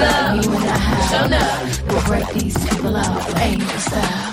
up? You and I shown up. We'll break these people off, angel style.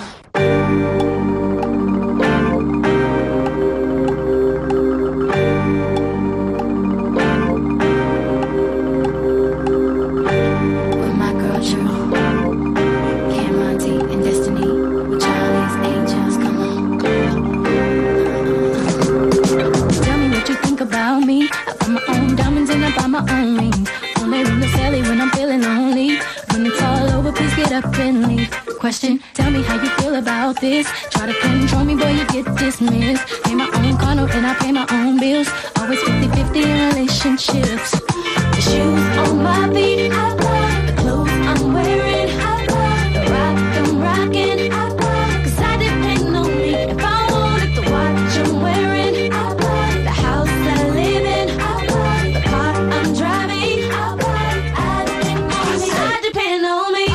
Question, tell me how you feel about this. Try to control me, boy, you get dismissed. Pay my own condo and I pay my own bills. Always 50-50 in relationships. The shoes on my feet, I love. The clothes I'm wearing, I love. The rock I'm rocking, I love. Cause I depend on me. If I wanted the watch I'm wearing, I love. The house I live in, I love. The car I'm driving, I love. I depend on me. I depend on me.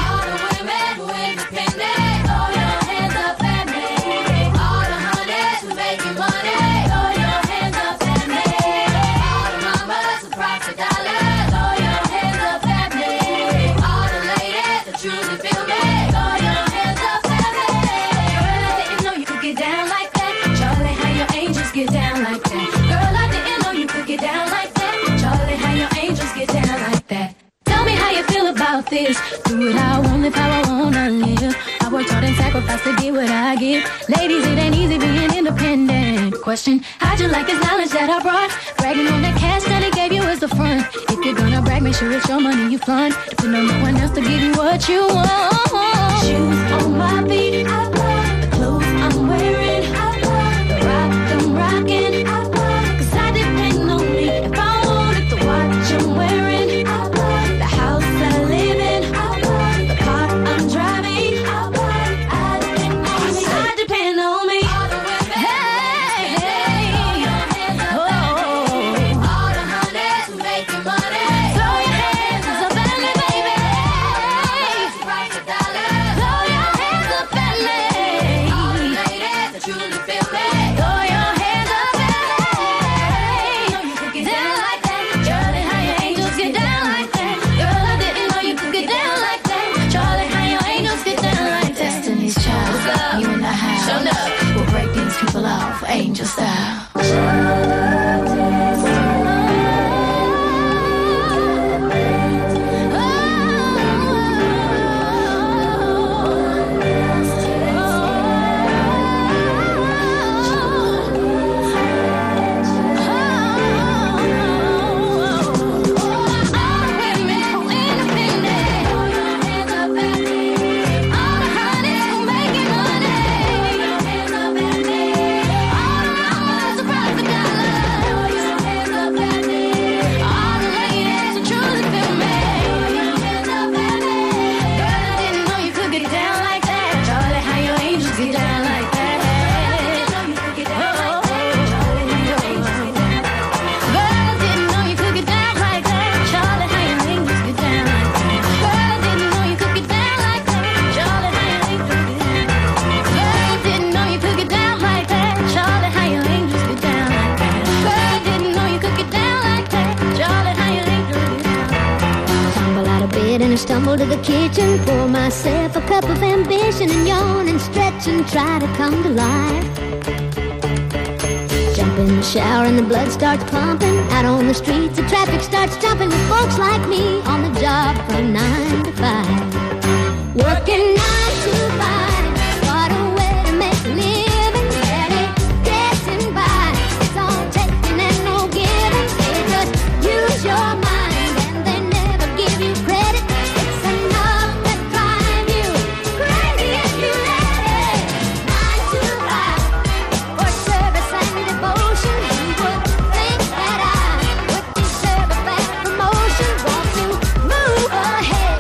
This. Do it how I want, live how I wanna live. I worked hard and sacrificed to get what I get. Ladies, it ain't easy being independent. Question, how'd you like this knowledge that I brought? Bragging on that cash that he gave you is the front. If you're gonna brag, make sure it's your money you fund. Depend on no one else to give you what you want. Shoes on my feet, I love. The clothes I'm wearing, I love. The rock I'm rocking, I love. Cause I depend on me. If I wanted the watch I'm wearing, I love. The house I live in, angel style. Stumble to the kitchen, pour myself a cup of ambition and yawn and stretch and try to come to life. Jump in the shower and the blood starts pumping. Out on the streets the traffic starts jumping with folks like me on the job from 9 to 5. Working 9 to 5, what a way to make a living. Barely getting by, it's all taking and no giving. They just use your mind and they never give you credit. Promotion, won't you move ahead?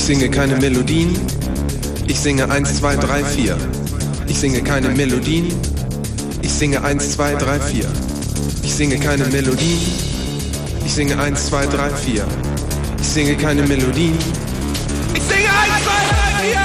Ich singe keine Melodien, ich singe 1, 2, 3, 4. Ich singe keine Melodien, ich singe 1, 2, 3, 4. Ich singe keine Melodien, ich singe 1, 2, 3, 4. Ich singe keine Melodien, ich singe 1, 2, 3, 4.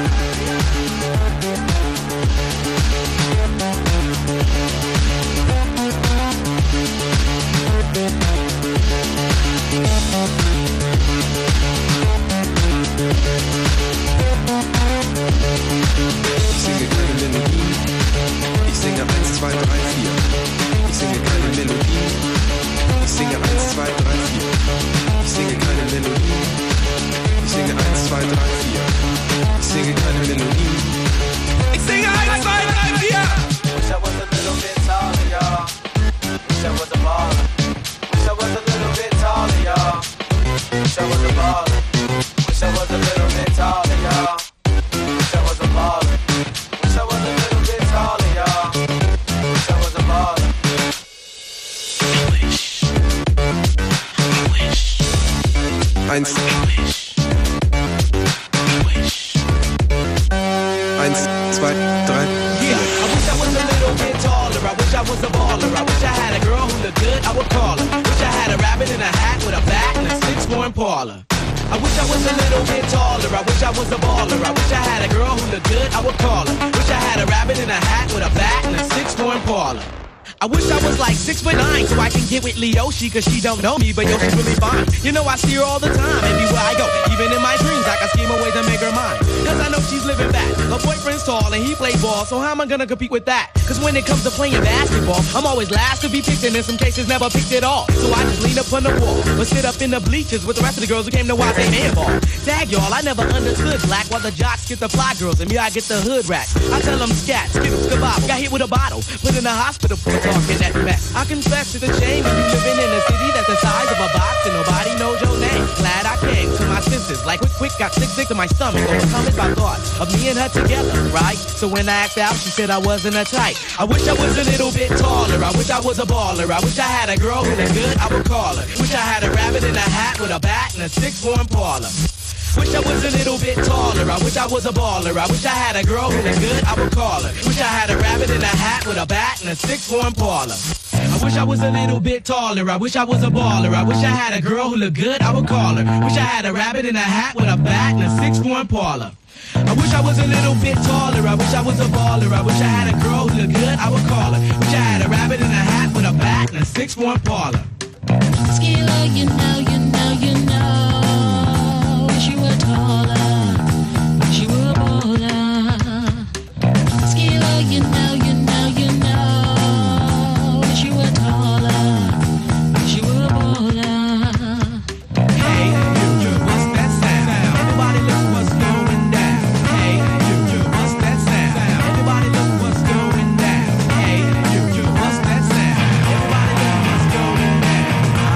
Ich singe keine Melodien, ich singe 1, 2, 3, 4. Ich singe keine Melodien, ich singe 1, 2, 3, 4. Ich singe keine Melodien, ich singe 1, 2, 3, 4. Ich singe keine Melodien, ich singe 1, 2, 3, 4. Wish I was a little bit taller, y'all. Wish I was a baller. Wish I was a little bit taller, y'all. Wish I was a baller. Wish I was a little bit taller, y'all. Wish I was a baller. Wish I was a little bit taller, y'all. Wish I was a baller. I wish. 1, 2, 3. Yeah, I wish I was a little bit taller. I wish I was a baller. I wish I had a girl who looked good, I would call her. Wish I had a rabbit in a hat with a bat and a 6'4" Impala. I wish I was a little bit taller. I wish I was a baller. I wish I had a girl who looked good, I would call her. Wish I had a rabbit in a hat with a bat and a 6'4" Impala. I wish I was like 6'9" so I can get with Leoshi, cause she don't know me, but yo, she's really fine. You know I see her all the time, everywhere I go. Even in my dreams, I can scheme a way to make her mine. Cause I know she's living back. Her boyfriend's tall and he plays ball, so how am I gonna compete with that? Cause when it comes to playing basketball, I'm always last to be picked and in some cases never picked at all. So I just lean up on the wall, or sit up in the bleachers with the rest of the girls who came to watch their man ball. Dag y'all, I never understood black, while the jocks get the fly girls and me I get the hood rat. I tell them scat, skittles, kebab, got hit with a bottle, put in the hospital for talking that mess. I confess to the shame of you living in a city that's the size of a box and nobody knows your name. Glad I came to my senses, like quick, got sick to my stomach, overcome by thought of me and her together, right? So when I asked out, she said I wasn't a type. I wish I was a little bit taller, I wish I was a baller, I wish I had a girl who looked good, I would call her. Wish I had a rabbit in a hat with a bat and a 6'4" Impala. Wish I was a little bit taller, I wish I was a baller, I wish I had a girl who looked good, I would call her. Wish I had a rabbit in a hat with a bat and a 6'4" Impala. I wish I was a little bit taller, I wish I was a baller, I wish I had a girl who looked good, I would call her. Wish I had a rabbit in a hat with a bat and a 6'4" Impala. I wish I was a little bit taller, I wish I was a baller, I wish I had a girl who looked good, I would call her. Wish I had a rabbit in a hat with a bat and a 6'4" Impala. Skila, you know, wish you were taller, wish you were a baller. Skila, you know, wish you were taller, wish you were a baller. Hey, you, what's that sound? Everybody look what's going down. Hey, you, what's that sound? Everybody look what's going down. Hey, you, what's that sound? Everybody look what's going down.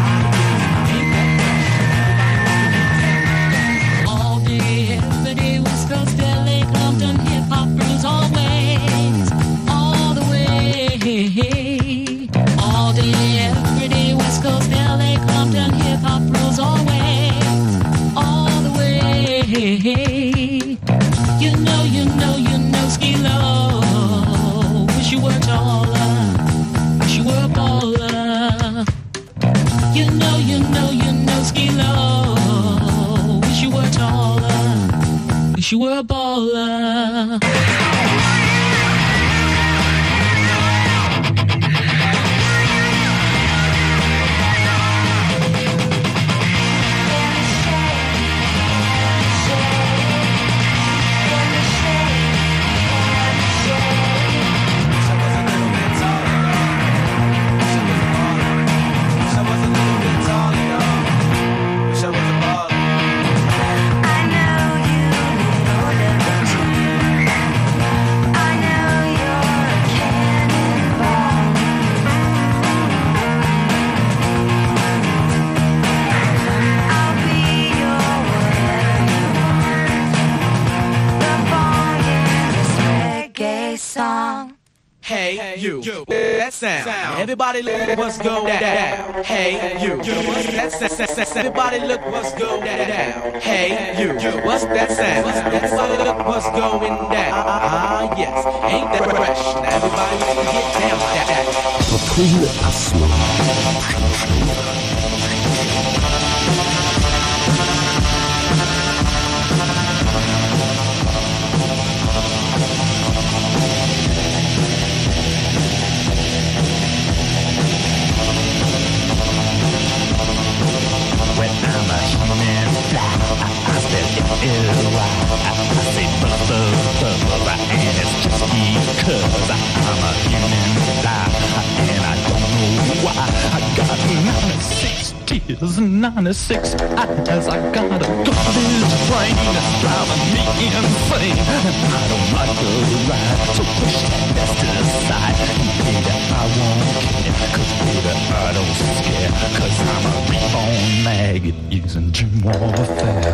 All day, every day, West Coast, LA, Compton, hip hop rules always, all the way. All day, every day, West Coast, LA, Compton, hip hop rules always, all the way. You know, Skilo. Wish you were taller, wish you were a baller. You know, Skilo. Wish you were taller, wish you were a baller. Hey, you. That sound. Everybody look what's going down. Hey, you. What's that sound? Everybody look what's going down. Hey, you. What's that sound? Everybody look what's going down. Ah, yes. Ain't that fresh? Now everybody get down with that. Between us. When I'm a human fly, I spell L-Y. I say blah, and it's just because I'm a human fly, and I don't know why. I got 96 tears, 96 eyes. I got a garbage brain that's driving me insane, and I don't like the ride, so push that best aside. Baby, I won't care, 'cause baby, I don't scare, 'cause I'm a reborn maggot using dream warfare.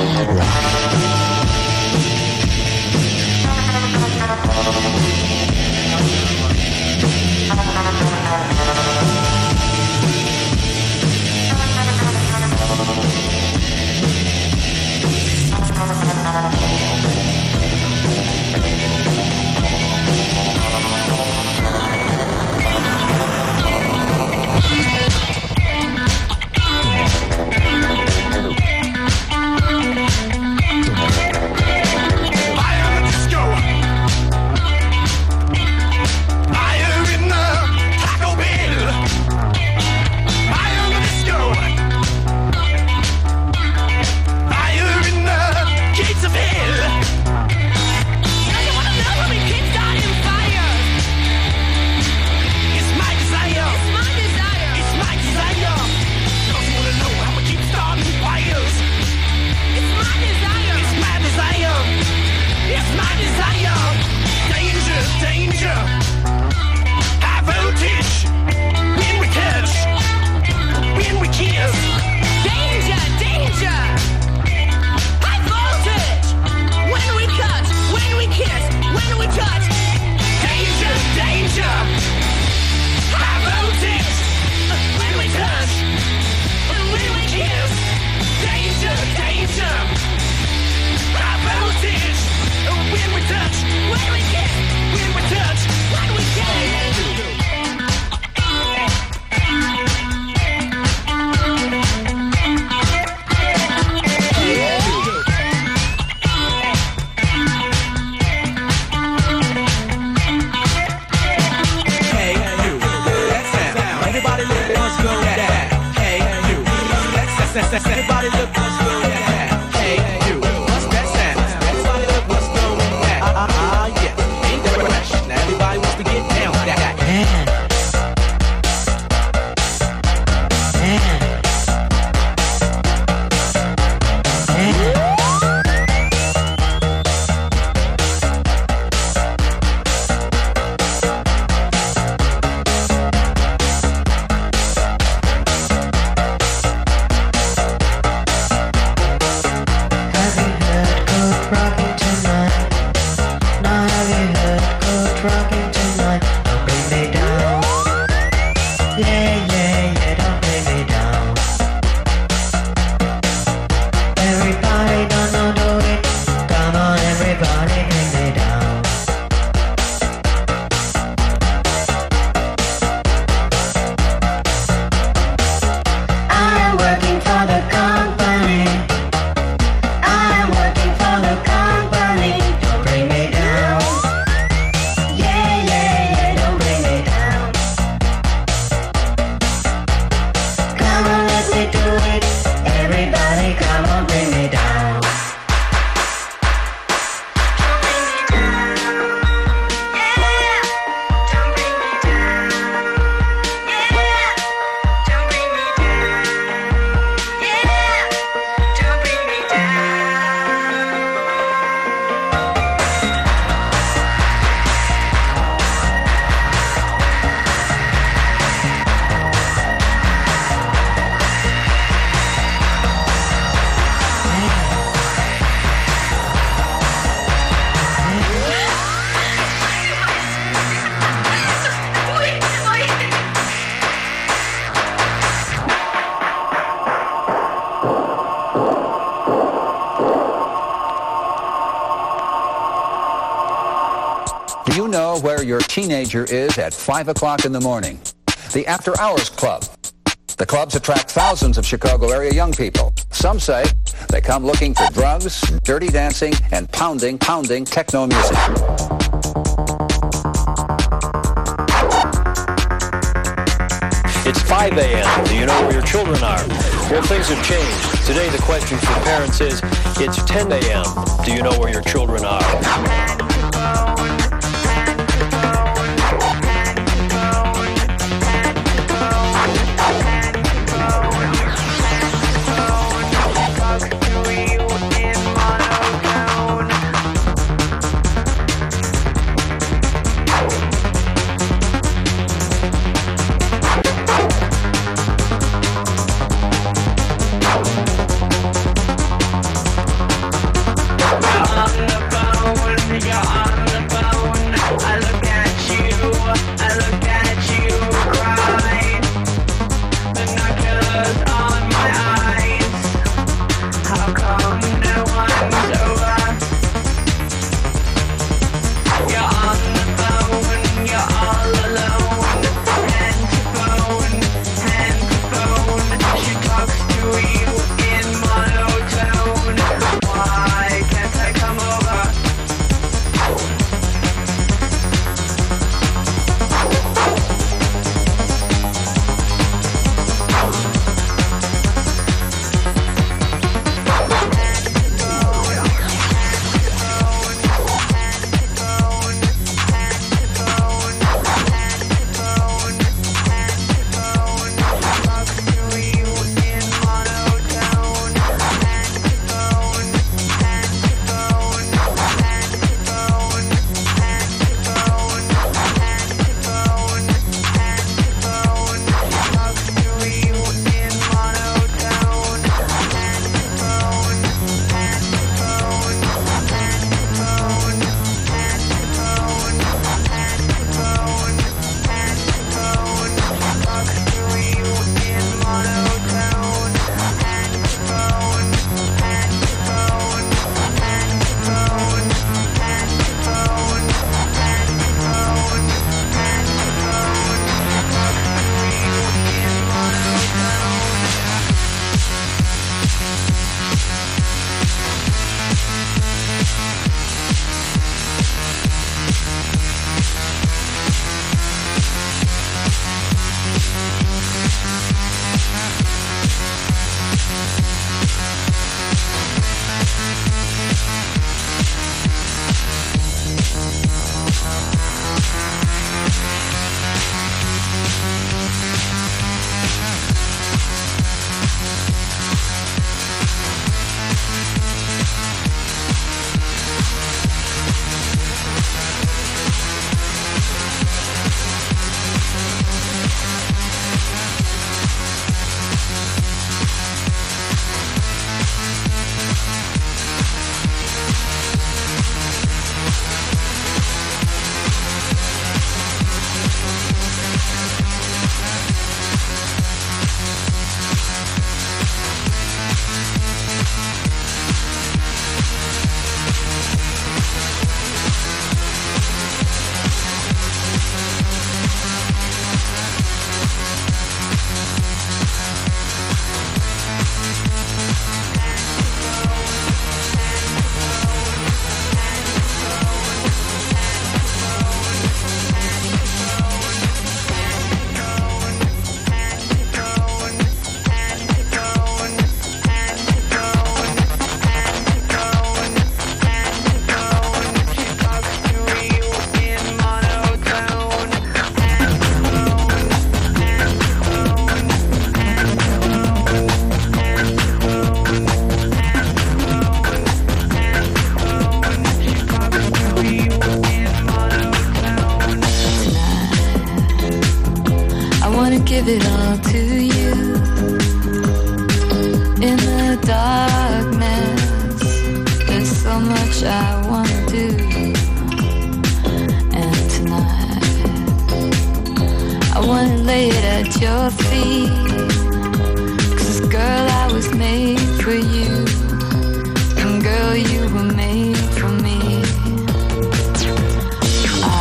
Everybody look what's going down. Hey, you. What's that sound? Everybody look what's going down. Ah, yes. Do you know where your teenager is at 5 o'clock in the morning? The After Hours Club. The clubs attract thousands of Chicago area young people. Some say they come looking for drugs, dirty dancing, and pounding techno music. It's 5 a.m. Do you know where your children are? Well, things have changed. Today the question for parents is, it's 10 a.m. Do you know where your children are? give it all to you. In the darkness, there's so much I wanna do. And tonight, I wanna lay it at your feet. 'Cause girl, I was made for you. And girl, you were made for me. I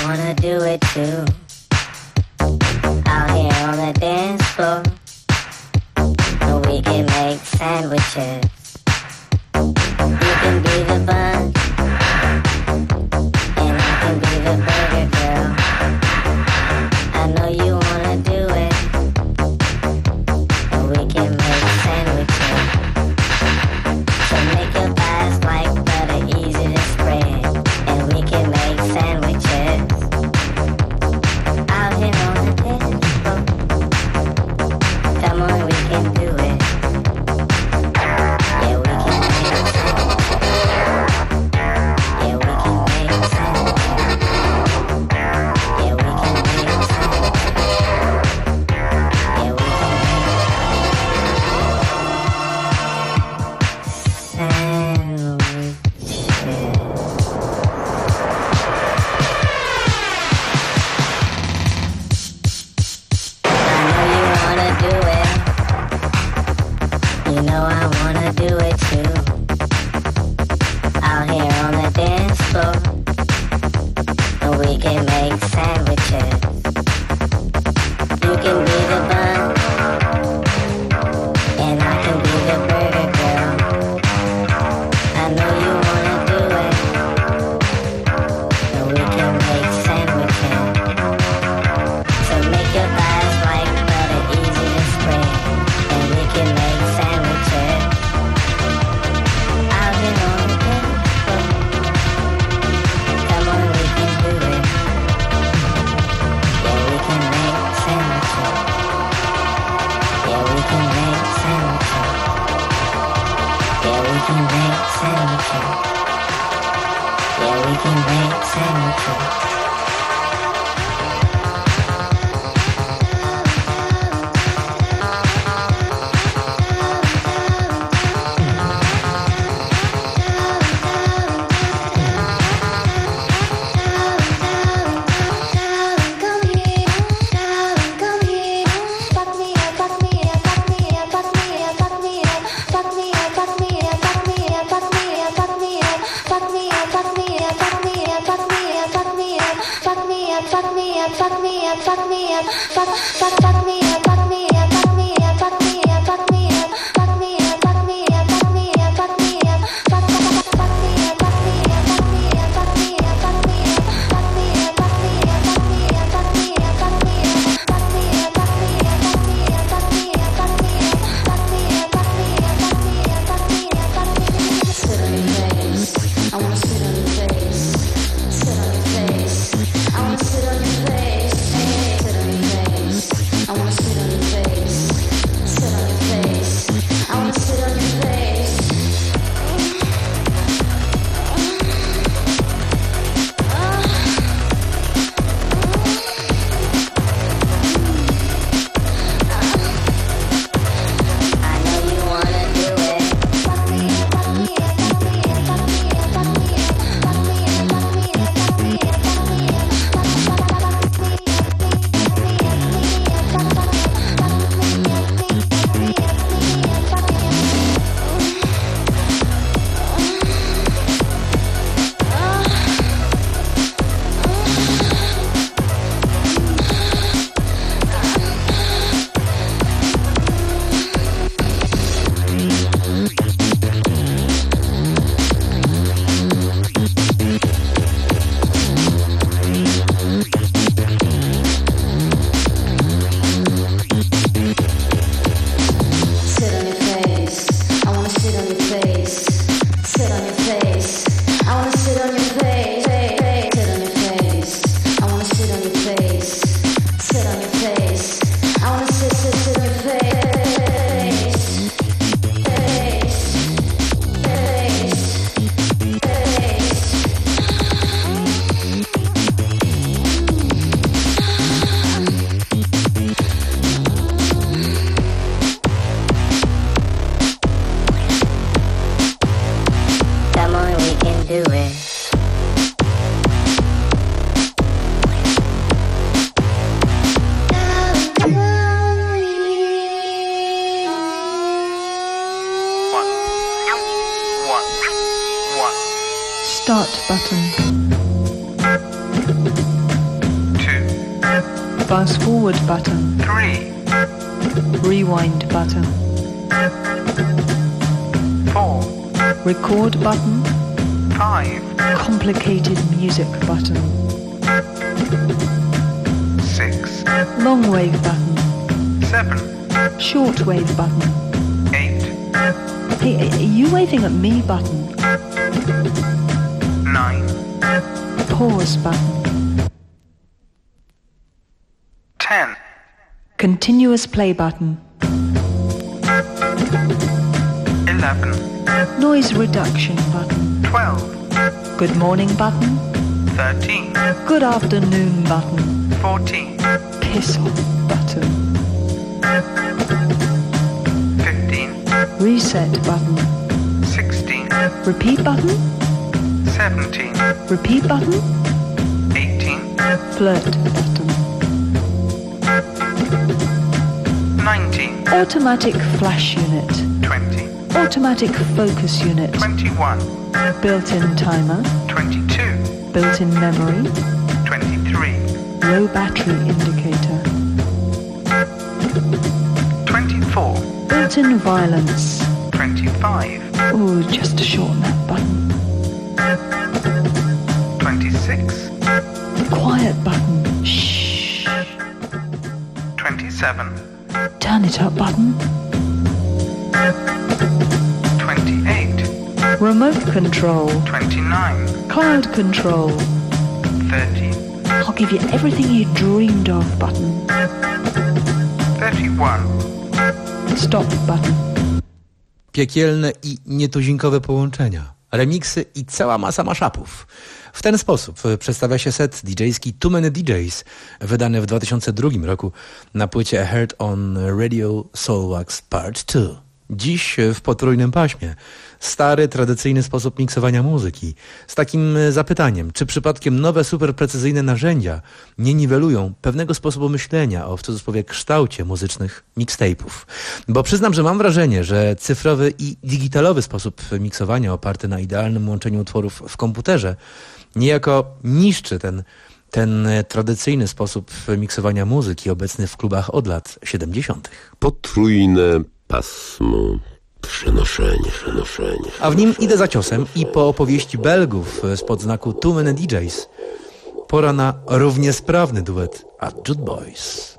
wanna do it too. Out here on the dance floor, we can make sandwiches. You can be the bun, and I can be the burger girl. I know you wanna do it, and we can make sandwiches. So make your thighs like butter, easy to spread, and we can make sandwiches. Out here on the dance floor, come on, we can do it. Yeah, we can make sandwiches. Yeah, we can make sandwiches. Yeah, we can make sandwiches. Yeah, we can You know I wanna do it too. Out here on the dance floor, and we can make sandwiches. You can be the bun, and I can be the burger girl. I know you wanna do it, and we can make sandwiches. So make your thighs like butter, easy to spread, and we can make sandwiches. Out here on the dance floor, come on, we can do it. Yeah, we can make sandwiches. Yeah, we can make sandwiches. Yeah, we can make sandwiches. Yeah, we can make sandwiches. Start button. Fast forward button. 3. Rewind button. 4. Record button. 5. Complicated music button. 6. Long wave button. 7. Short wave button. 8. Hey, are you waving at me button? 9. Pause button. 10. Continuous play button. 11. Noise reduction button. 12. Good morning button. 13. Good afternoon button. 14. Piss off button. 15. Reset button. 16. Repeat button. 17. Repeat button. 18. Flirt button. 19. Automatic flash unit. 20. Automatic focus unit. 21. Built-in timer. 22. Built-in memory. 23. Low battery indicator. 24. Built-in violence. 25. Oh, just to shorten that button. 26. Quiet button. Shh. 27. Turn it up button. 28. Remote control. 29. Cloud control. 30. I'll give you everything you dreamed of button. 31. Stop button. Piekielne i nietuzinkowe połączenia, remiksy i cała masa mashupów. W ten sposób przedstawia się set DJ-ski Too Many DJs, wydany w 2002 roku na płycie A Heard on Radio Soulwax Part 2. Dziś w potrójnym paśmie. Stary, tradycyjny sposób miksowania muzyki. Z takim zapytaniem, czy przypadkiem nowe, superprecyzyjne narzędzia nie niwelują pewnego sposobu myślenia o, w cudzysłowie, kształcie muzycznych mixtape'ów. Bo przyznam, że mam wrażenie, że cyfrowy i digitalowy sposób miksowania oparty na idealnym łączeniu utworów w komputerze niejako niszczy ten tradycyjny sposób miksowania muzyki obecny w klubach od lat 70. Potrójne pasmo. Przenoszenie. A w nim idę za ciosem i po opowieści Belgów spod znaku Too Many DJs pora na równie sprawny duet at Jude Boys.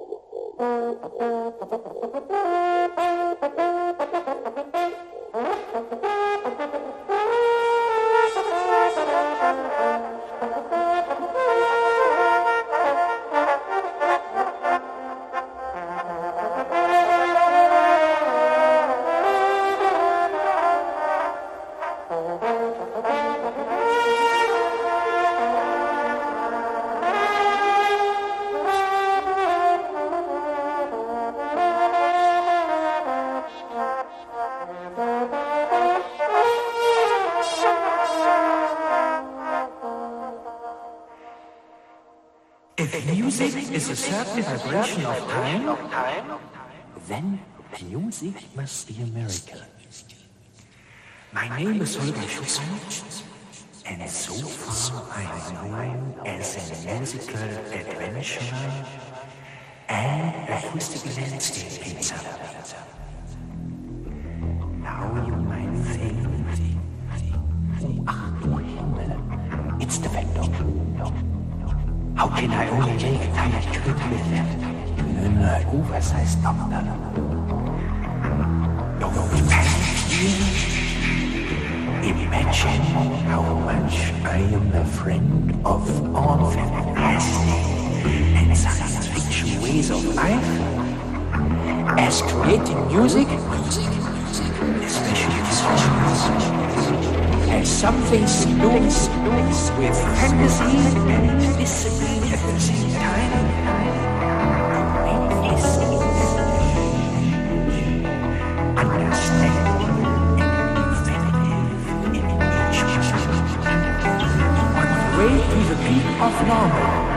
Is a certain vibration of time, then music must be a miracle. My name is Holger Schumann, and so far I'm known as a musical adventurer and acoustic landscape painter. Now you might think, ach du Himmel, it's the Phantom. How can I only make a tiny trip with an oversized doctor? Don't panic here. Imagine how much I am a friend of all fantastic and science fiction ways of life. As creating music, especially has something to do with fantasy and discipline at the same time. Make this understanding and effective in each on the way to the peak of normal.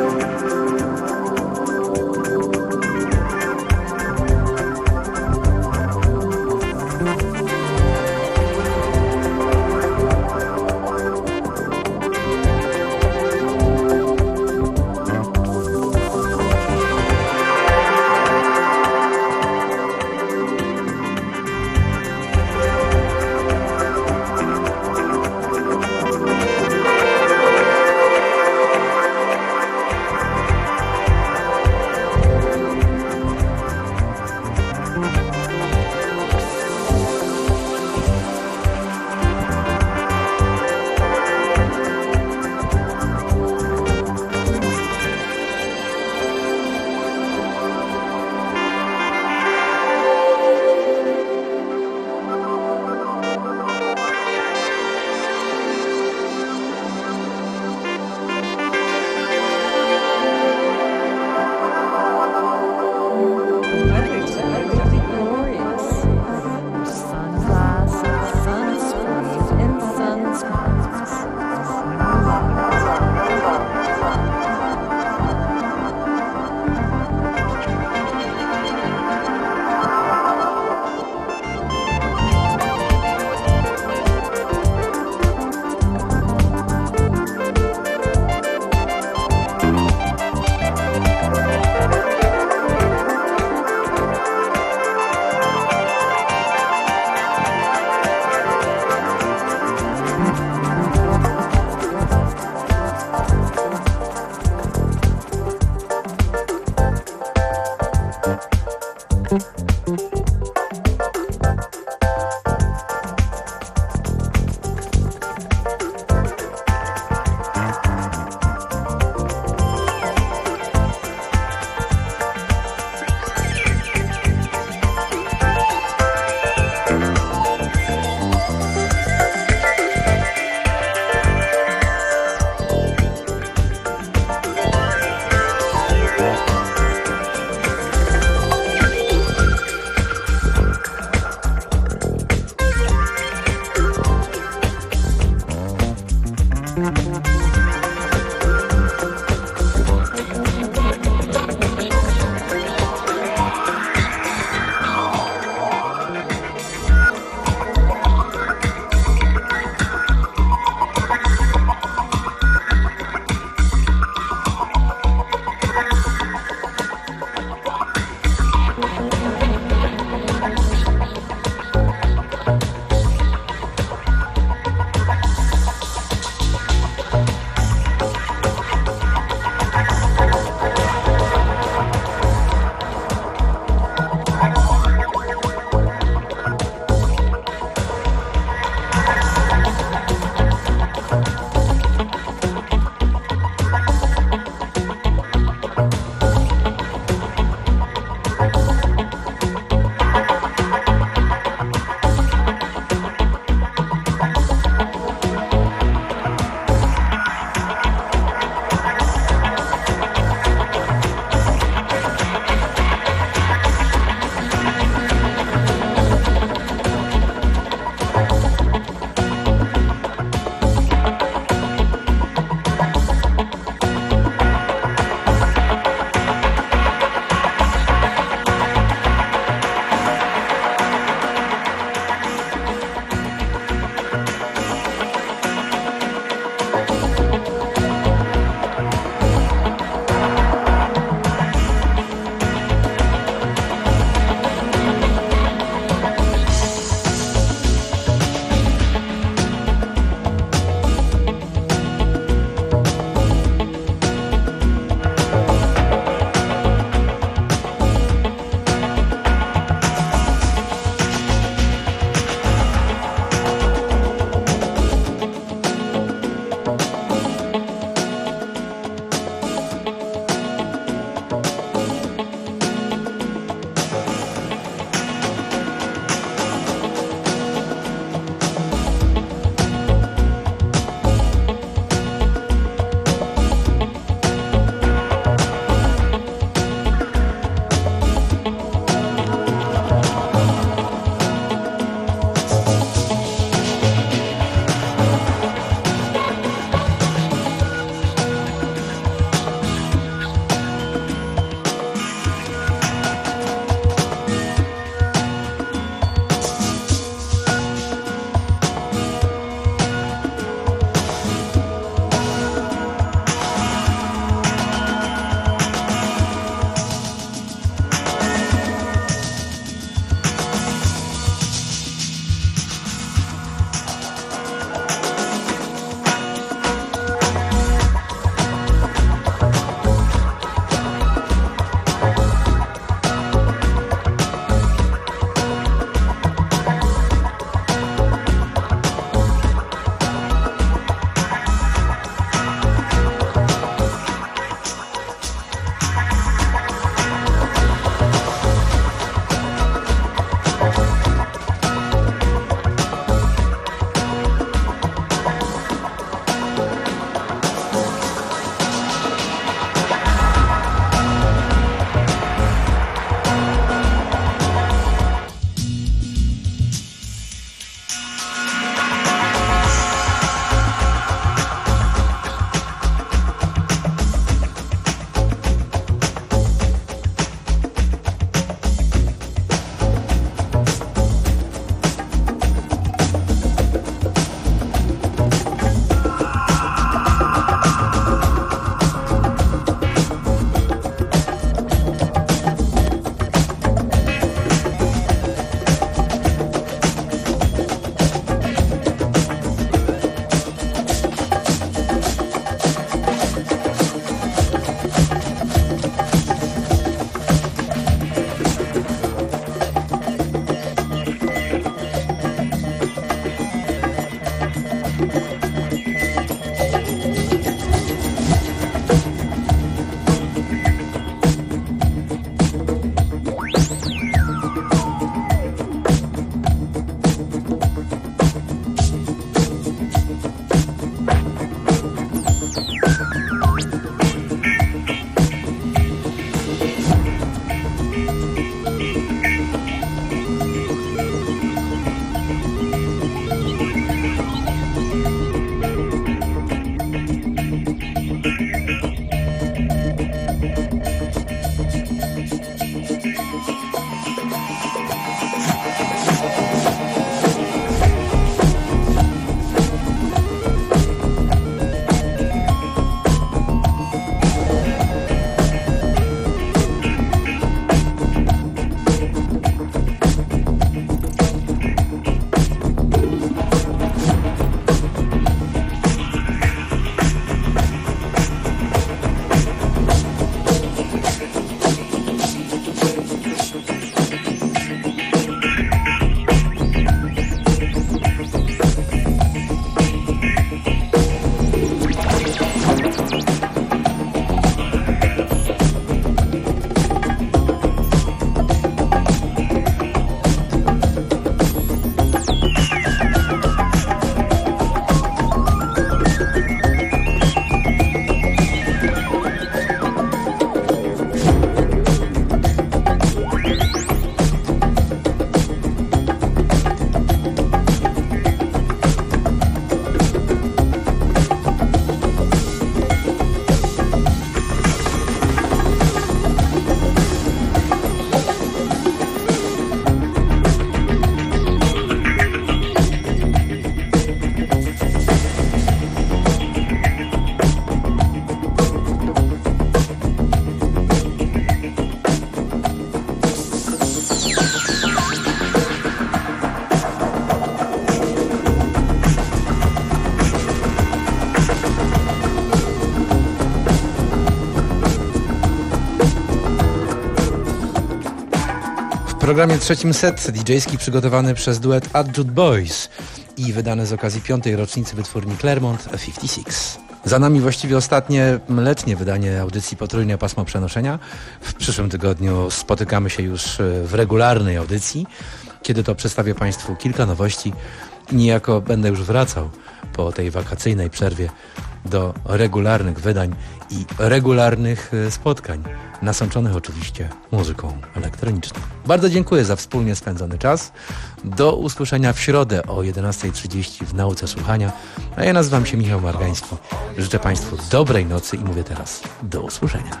programie trzecim set DJ-ski przygotowany przez duet Adjut Boys i wydany z okazji 5. rocznicy wytwórni Claremont 56. Za nami właściwie ostatnie letnie wydanie audycji Potrójne Pasmo Przenoszenia. W przyszłym tygodniu spotykamy się już w regularnej audycji, kiedy to przedstawię Państwu kilka nowości i niejako będę już wracał po tej wakacyjnej przerwie do regularnych wydań i regularnych spotkań, nasączonych oczywiście muzyką elektroniczną. Bardzo dziękuję za wspólnie spędzony czas. Do usłyszenia w środę o 11:30 w Nauce Słuchania. A ja nazywam się Michał Margański. Życzę Państwu dobrej nocy i mówię teraz do usłyszenia.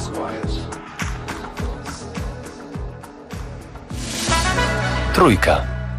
Trójka.